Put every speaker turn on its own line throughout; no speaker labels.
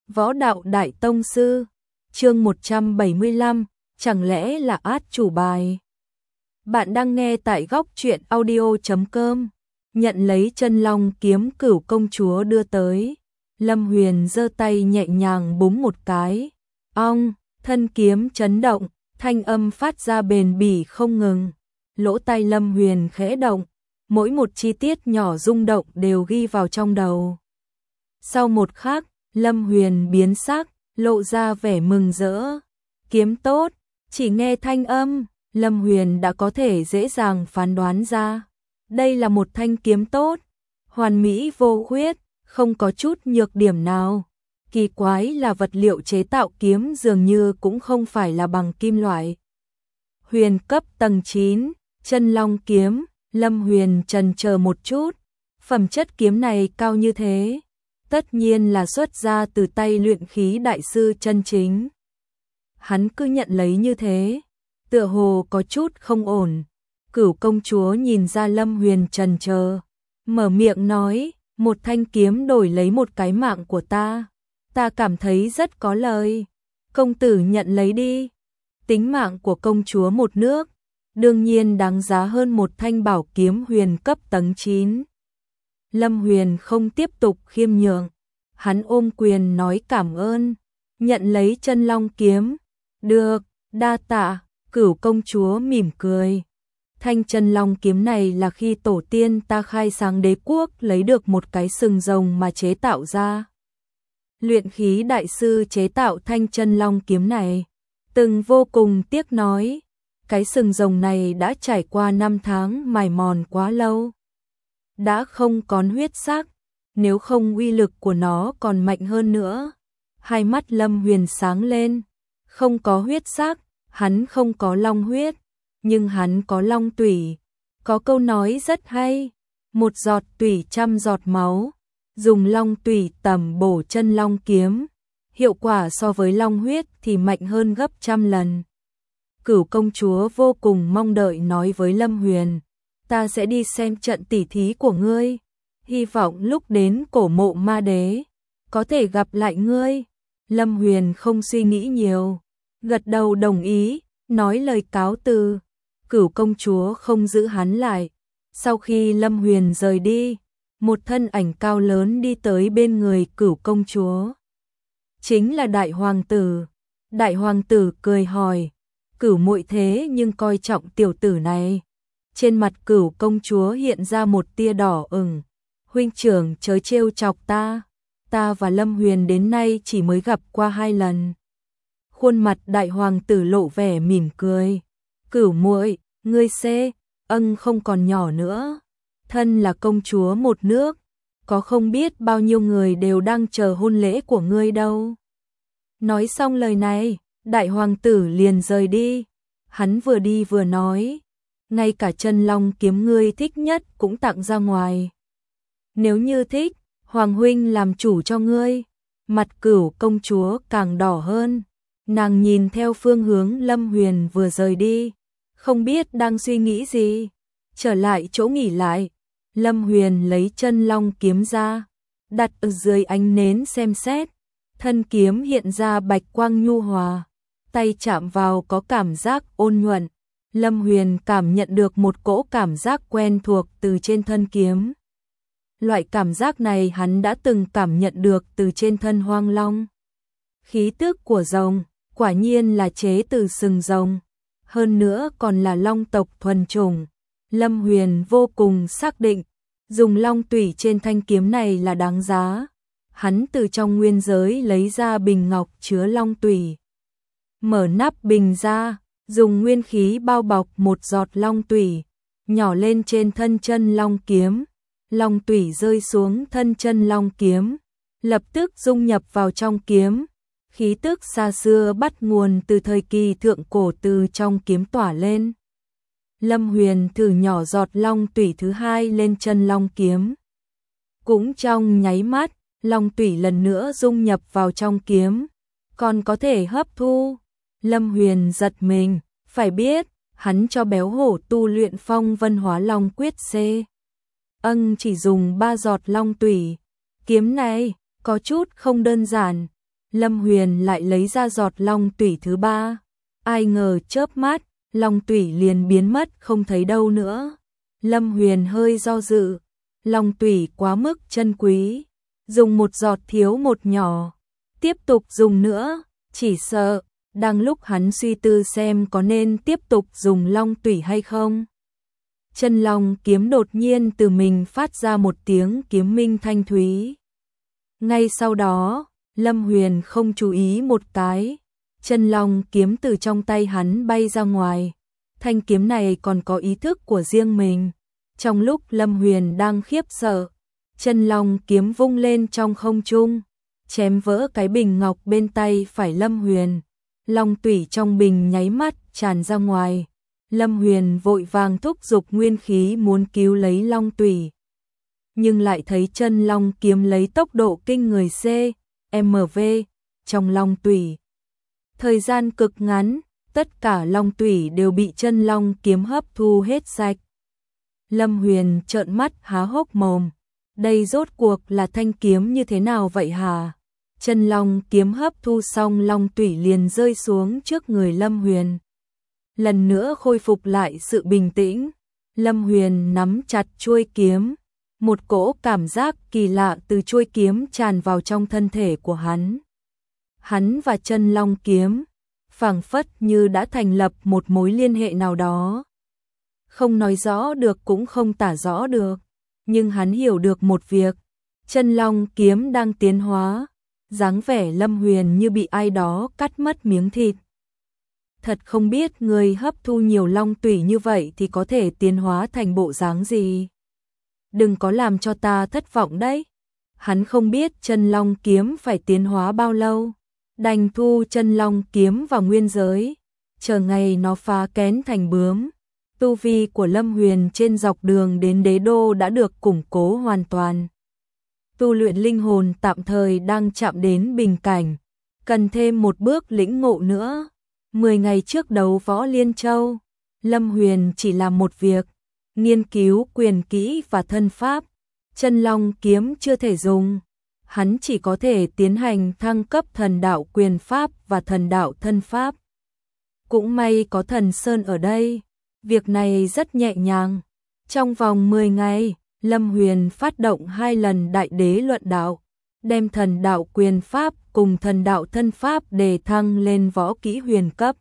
Võ đạo đại tông sư, chương 175, chẳng lẽ là át chủ bài. Bạn đang nghe tại góc truyện audio.com. Nhận lấy chân long kiếm Cửu công chúa đưa tới, Lâm Huyền giơ tay nhẹ nhàng búng một cái. Ong, thân kiếm chấn động, thanh âm phát ra bền bỉ không ngừng. Lỗ tai Lâm Huyền khẽ động, mỗi một chi tiết nhỏ rung động đều ghi vào trong đầu. Sau một khắc, Lâm Huyền biến sắc, lộ ra vẻ mừng rỡ. Kiếm tốt, chỉ nghe thanh âm, Lâm Huyền đã có thể dễ dàng phán đoán ra. Đây là một thanh kiếm tốt, hoàn mỹ vô khuyết, không có chút nhược điểm nào. Kỳ quái là vật liệu chế tạo kiếm dường như cũng không phải là bằng kim loại. Huyền cấp tầng 9, chân long kiếm, Lâm Huyền chần chờ một chút. Phẩm chất kiếm này cao như thế, tất nhiên là xuất ra từ tay luyện khí đại sư chân chính. Hắn cứ nhận lấy như thế, tựa hồ có chút không ổn. Cửu công chúa nhìn ra Lâm Huyền chần chờ, mở miệng nói, một thanh kiếm đổi lấy một cái mạng của ta. Ta cảm thấy rất có lời. Công tử nhận lấy đi. Tính mạng của công chúa một nước, đương nhiên đáng giá hơn một thanh bảo kiếm huyền cấp tầng 9. Lâm Huyền không tiếp tục khiêm nhường. Hắn ôm quyền nói cảm ơn, nhận lấy chân long kiếm. Được, đa tạ. Cửu công chúa mỉm cười. Thanh chân long kiếm này là khi tổ tiên ta khai sáng đế quốc lấy được một cái sừng rồng mà chế tạo ra. Luyện khí đại sư chế tạo thanh chân long kiếm này, từng vô cùng tiếc nói, cái sừng rồng này đã trải qua 5 tháng mài mòn quá lâu, đã không còn huyết sắc, nếu không uy lực của nó còn mạnh hơn nữa. Hai mắt Lâm Huyền sáng lên, không có huyết sắc, hắn không có long huyết, nhưng hắn có long tủy. Có câu nói rất hay, một giọt tủy trăm giọt máu, dùng long tủy tẩm bổ chân long kiếm, hiệu quả so với long huyết thì mạnh hơn gấp trăm lần. Cửu công chúa vô cùng mong đợi nói với Lâm Huyền, ta sẽ đi xem trận tỉ thí của ngươi, hy vọng lúc đến cổ mộ ma đế có thể gặp lại ngươi. Lâm Huyền không suy nghĩ nhiều, gật đầu đồng ý, nói lời cáo từ. Cửu công chúa không giữ hắn lại. Sau khi Lâm Huyền rời đi, một thân ảnh cao lớn đi tới bên người Cửu công chúa. Chính là đại hoàng tử. Đại hoàng tử cười hỏi, Cửu muội thế nhưng coi trọng tiểu tử này. Trên mặt Cửu công chúa hiện ra một tia đỏ ửng. Huynh trưởng chớ trêu chọc ta. Ta và Lâm Huyền đến nay chỉ mới gặp qua 2 lần. Khuôn mặt đại hoàng tử lộ vẻ mỉm cười. Cửu muội, ngươi không còn nhỏ nữa. Thân là công chúa một nước, có không biết bao nhiêu người đều đang chờ hôn lễ của ngươi đâu. Nói xong lời này, đại hoàng tử liền rời đi. Hắn vừa đi vừa nói, ngay cả chân long kiếm ngươi thích nhất cũng tặng ra ngoài. Nếu như thích, hoàng huynh làm chủ cho ngươi. Mặt Cửu công chúa càng đỏ hơn. Nàng nhìn theo phương hướng Lâm Huyền vừa rời đi, không biết đang suy nghĩ gì. Trở lại chỗ nghỉ lại, Lâm Huyền lấy chân long kiếm ra, đặt ở dưới ánh nến xem xét. Thân kiếm hiện ra bạch quang nhu hòa, tay chạm vào có cảm giác ôn nhuận. Lâm Huyền cảm nhận được một cỗ cảm giác quen thuộc từ trên thân kiếm. Loại cảm giác này hắn đã từng cảm nhận được từ trên thân hoang long. Khí tức của rồng, quả nhiên là chế từ sừng rồng, hơn nữa còn là long tộc thuần chủng. Lâm Huyền vô cùng xác định, dùng long tủy trên thanh kiếm này là đáng giá. Hắn từ trong nguyên giới lấy ra bình ngọc chứa long tủy. Mở nắp bình ra, dùng nguyên khí bao bọc một giọt long tủy, nhỏ lên trên thân chân long kiếm. Long tủy rơi xuống thân chân long kiếm, lập tức dung nhập vào trong kiếm. Khí tức xa xưa bắt nguồn từ thời kỳ thượng cổ từ trong kiếm tỏa lên. Lâm Huyền thử nhỏ giọt long tủy thứ 2 lên chân long kiếm. Cũng trong nháy mắt, long tủy lần nữa dung nhập vào trong kiếm, còn có thể hấp thu. Lâm Huyền giật mình, phải biết, hắn cho béo hổ tu luyện phong vân hóa long quyết C. Chỉ dùng 3 giọt long tủy. Kiếm này có chút không đơn giản. Lâm Huyền lại lấy ra giọt long tủy thứ ba. Ai ngờ chớp mắt, long tủy liền biến mất không thấy đâu nữa. Lâm Huyền hơi do dự, long tủy quá mức chân quý, dùng một giọt thiếu một nhỏ, tiếp tục dùng nữa, chỉ sợ. Đang lúc hắn suy tư xem có nên tiếp tục dùng long tủy hay không, chân long kiếm đột nhiên từ mình phát ra một tiếng kiếm minh thanh thúy. Ngay sau đó, Lâm Huyền không chú ý một cái, chân long kiếm từ trong tay hắn bay ra ngoài. Thanh kiếm này còn có ý thức của riêng mình. Trong lúc Lâm Huyền đang khiếp sợ, chân long kiếm vung lên trong không trung, chém vỡ cái bình ngọc bên tay phải Lâm Huyền. Long tủy trong bình nháy mắt tràn ra ngoài. Lâm Huyền vội vàng thúc giục nguyên khí muốn cứu lấy long tủy, nhưng lại thấy chân long kiếm lấy tốc độ kinh người CMV trong long tủy. Thời gian cực ngắn, tất cả long tủy đều bị chân long kiếm hấp thu hết sạch. Lâm Huyền trợn mắt há hốc mồm, đây rốt cuộc là thanh kiếm như thế nào vậy hả? Chân long kiếm hấp thu xong long tủy liền rơi xuống trước người Lâm Huyền. Lần nữa khôi phục lại sự bình tĩnh, Lâm Huyền nắm chặt chuôi kiếm, một cỗ cảm giác kỳ lạ từ chuôi kiếm tràn vào trong thân thể của hắn. Hắn và chân long kiếm phảng phất như đã thành lập một mối liên hệ nào đó. Không nói rõ được cũng không tả rõ được, nhưng hắn hiểu được một việc, chân long kiếm đang tiến hóa, dáng vẻ Lâm Huyền như bị ai đó cắt mất miếng thịt. Thật không biết người hấp thu nhiều long tủy như vậy thì có thể tiến hóa thành bộ dáng gì. Đừng có làm cho ta thất vọng đấy. Hắn không biết chân long kiếm phải tiến hóa bao lâu, đành thu chân long kiếm vào nguyên giới, chờ ngày nó phá kén thành bướm. Tu vi của Lâm Huyền trên dọc đường đến đế đô đã được củng cố hoàn toàn. Tu luyện linh hồn tạm thời đang chạm đến bình cảnh, cần thêm một bước lĩnh ngộ nữa. 10 ngày trước đấu võ Liên Châu, Lâm Huyền chỉ làm một việc, nghiên cứu quyền kỹ và thân pháp. Chân long kiếm chưa thể dùng, hắn chỉ có thể tiến hành thăng cấp thần đạo quyền pháp và thần đạo thân pháp. Cũng may có thần Sơn ở đây, việc này rất nhẹ nhàng. Trong vòng 10 ngày, Lâm Huyền phát động 2 lần đại đế luận đạo, đem thần đạo quyền pháp cùng thần đạo thân pháp đề thăng lên võ kỹ huyền cấp.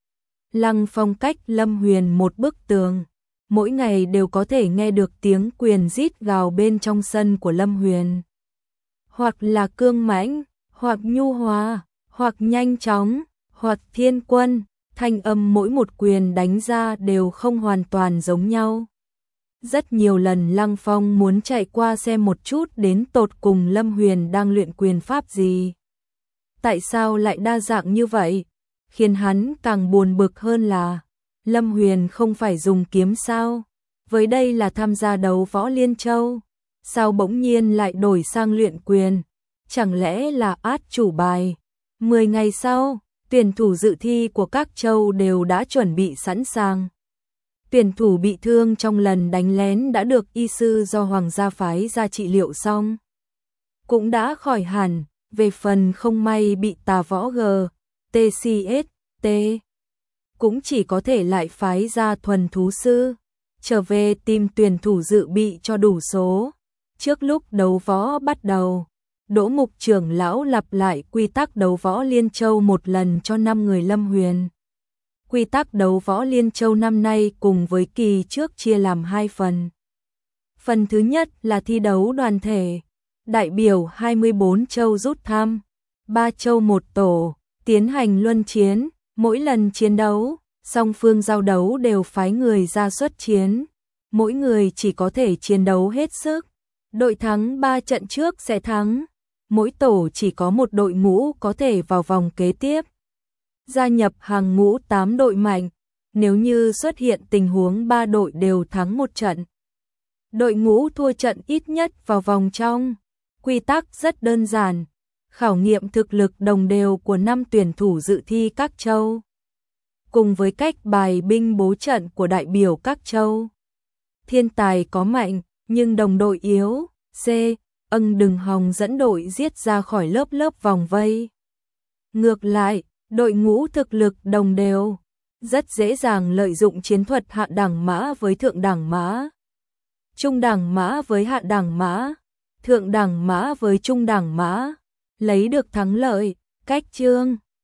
Lăng Phong cách Lâm Huyền một bức tường, mỗi ngày đều có thể nghe được tiếng quyền rít gào bên trong sân của Lâm Huyền. Hoặc là cương mãnh, hoặc nhu hòa, hoặc nhanh chóng, hoặc thiên quân, thanh âm mỗi một quyền đánh ra đều không hoàn toàn giống nhau. Rất nhiều lần Lăng Phong muốn chạy qua xem một chút đến tột cùng Lâm Huyền đang luyện quyền pháp gì. Tại sao lại đa dạng như vậy? Khiến hắn càng buồn bực hơn là Lâm Huyền không phải dùng kiếm sao? Với đây là tham gia đấu võ Liên Châu, sao bỗng nhiên lại đổi sang luyện quyền? Chẳng lẽ là át chủ bài? 10 ngày sau, tuyển thủ dự thi của các châu đều đã chuẩn bị sẵn sàng. Tuyển thủ bị thương trong lần đánh lén đã được y sư do Hoàng gia phái ra trị liệu xong, cũng đã khỏi hẳn. Về phần không may bị tà võ TCST, cũng chỉ có thể lại phái ra thuần thú sư trở về tìm tuyển thủ dự bị cho đủ số. Trước lúc đấu võ bắt đầu, Đỗ Mục trưởng lão lặp lại quy tắc đấu võ Liên Châu một lần cho 5 người Lâm Huyền. Quy tắc đấu võ Liên Châu năm nay cùng với kỳ trước chia làm 2 phần. Phần thứ nhất là thi đấu đoàn thể, đại biểu 24 châu rút thăm, 3 châu một tổ, tiến hành luân chiến. Mỗi lần chiến đấu, song phương giao đấu đều phái người ra xuất chiến, mỗi người chỉ có thể chiến đấu hết sức. Đội thắng 3 trận trước sẽ thắng, mỗi tổ chỉ có một đội ngũ có thể vào vòng kế tiếp. Gia nhập hàng ngũ 8 đội mạnh, nếu như xuất hiện tình huống 3 đội đều thắng một trận, đội ngũ thua trận ít nhất vào vòng trong. Quy tắc rất đơn giản, khảo nghiệm thực lực đồng đều của 5 tuyển thủ dự thi các châu, cùng với cách bài binh bố trận của đại biểu các châu. Thiên tài có mạnh, nhưng đồng đội yếu, đừng hòng dẫn đội giết ra khỏi lớp vòng vây. Ngược lại, đội ngũ thực lực đồng đều, rất dễ dàng lợi dụng chiến thuật hạ đẳng mã với thượng đẳng mã, trung đẳng mã với hạ đẳng mã, thượng đẳng mã với trung đẳng mã, lấy được thắng lợi. Cách chương